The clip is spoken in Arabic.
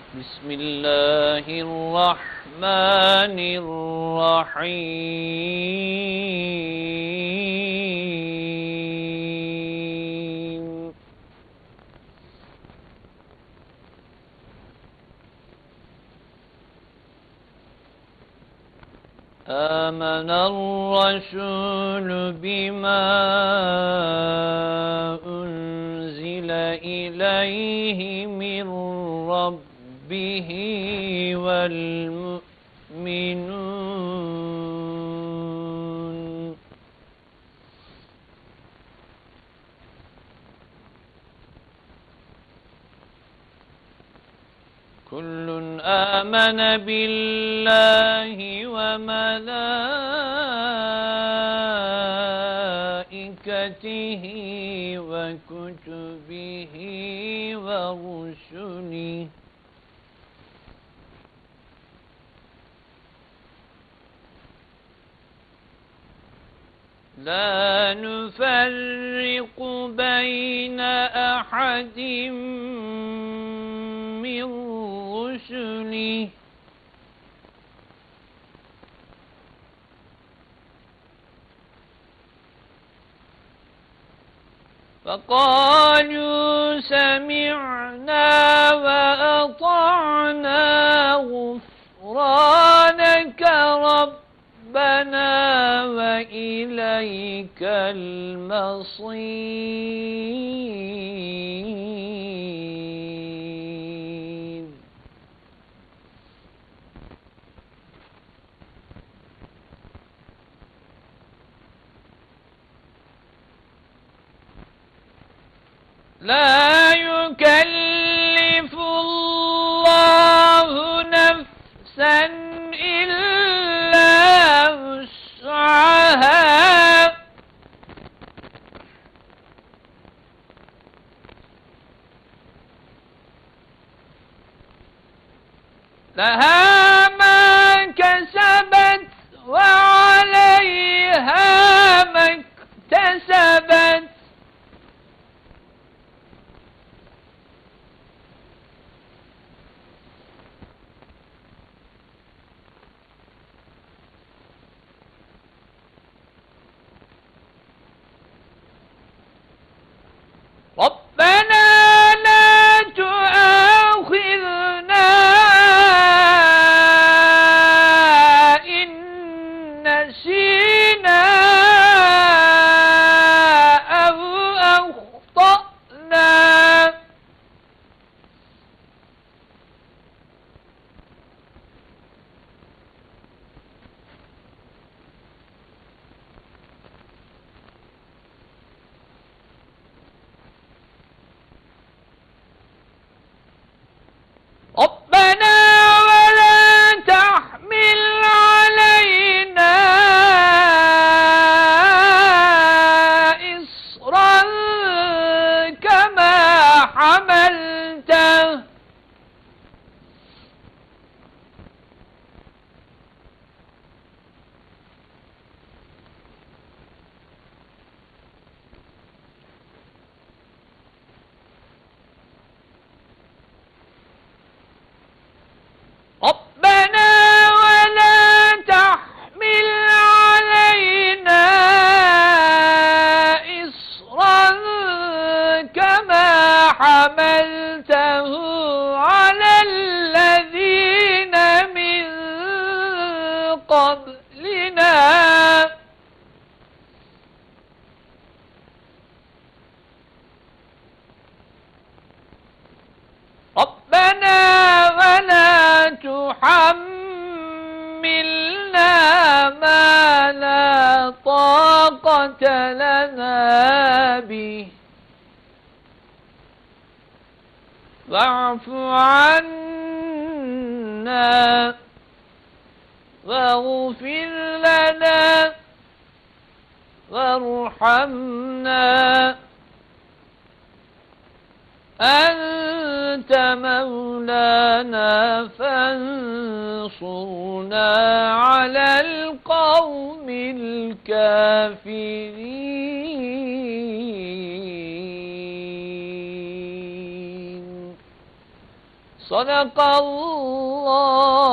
بسم الله الرحمن الرحيم آمن الرسول بما أنزل إليه من ربه والمؤمنون كل آمن بالله وملائكته وكتبه ورسله لا نفرق بين أحد من رسله فقالوا سمعنا وأطعنا غفرانك ربنا وإليك المصير لا يكلف الله نفسا إلا وسعها لها ما كسبت وعليها ما اكتسبت ربنا لا تؤاخذنا إن نسينا أو أخطأنا ربنا ولا تحمل علينا إصرا كما حملته ربنا ولا تحمل علينا إصرا كما حملته على الذين من قبلنا ربنا ولا تحملنا ما لا طاقة لنا به واعف عنا واغفر لنا وارحمنا أنت مولانا فانصرنا على القوم الكافرين صدق الله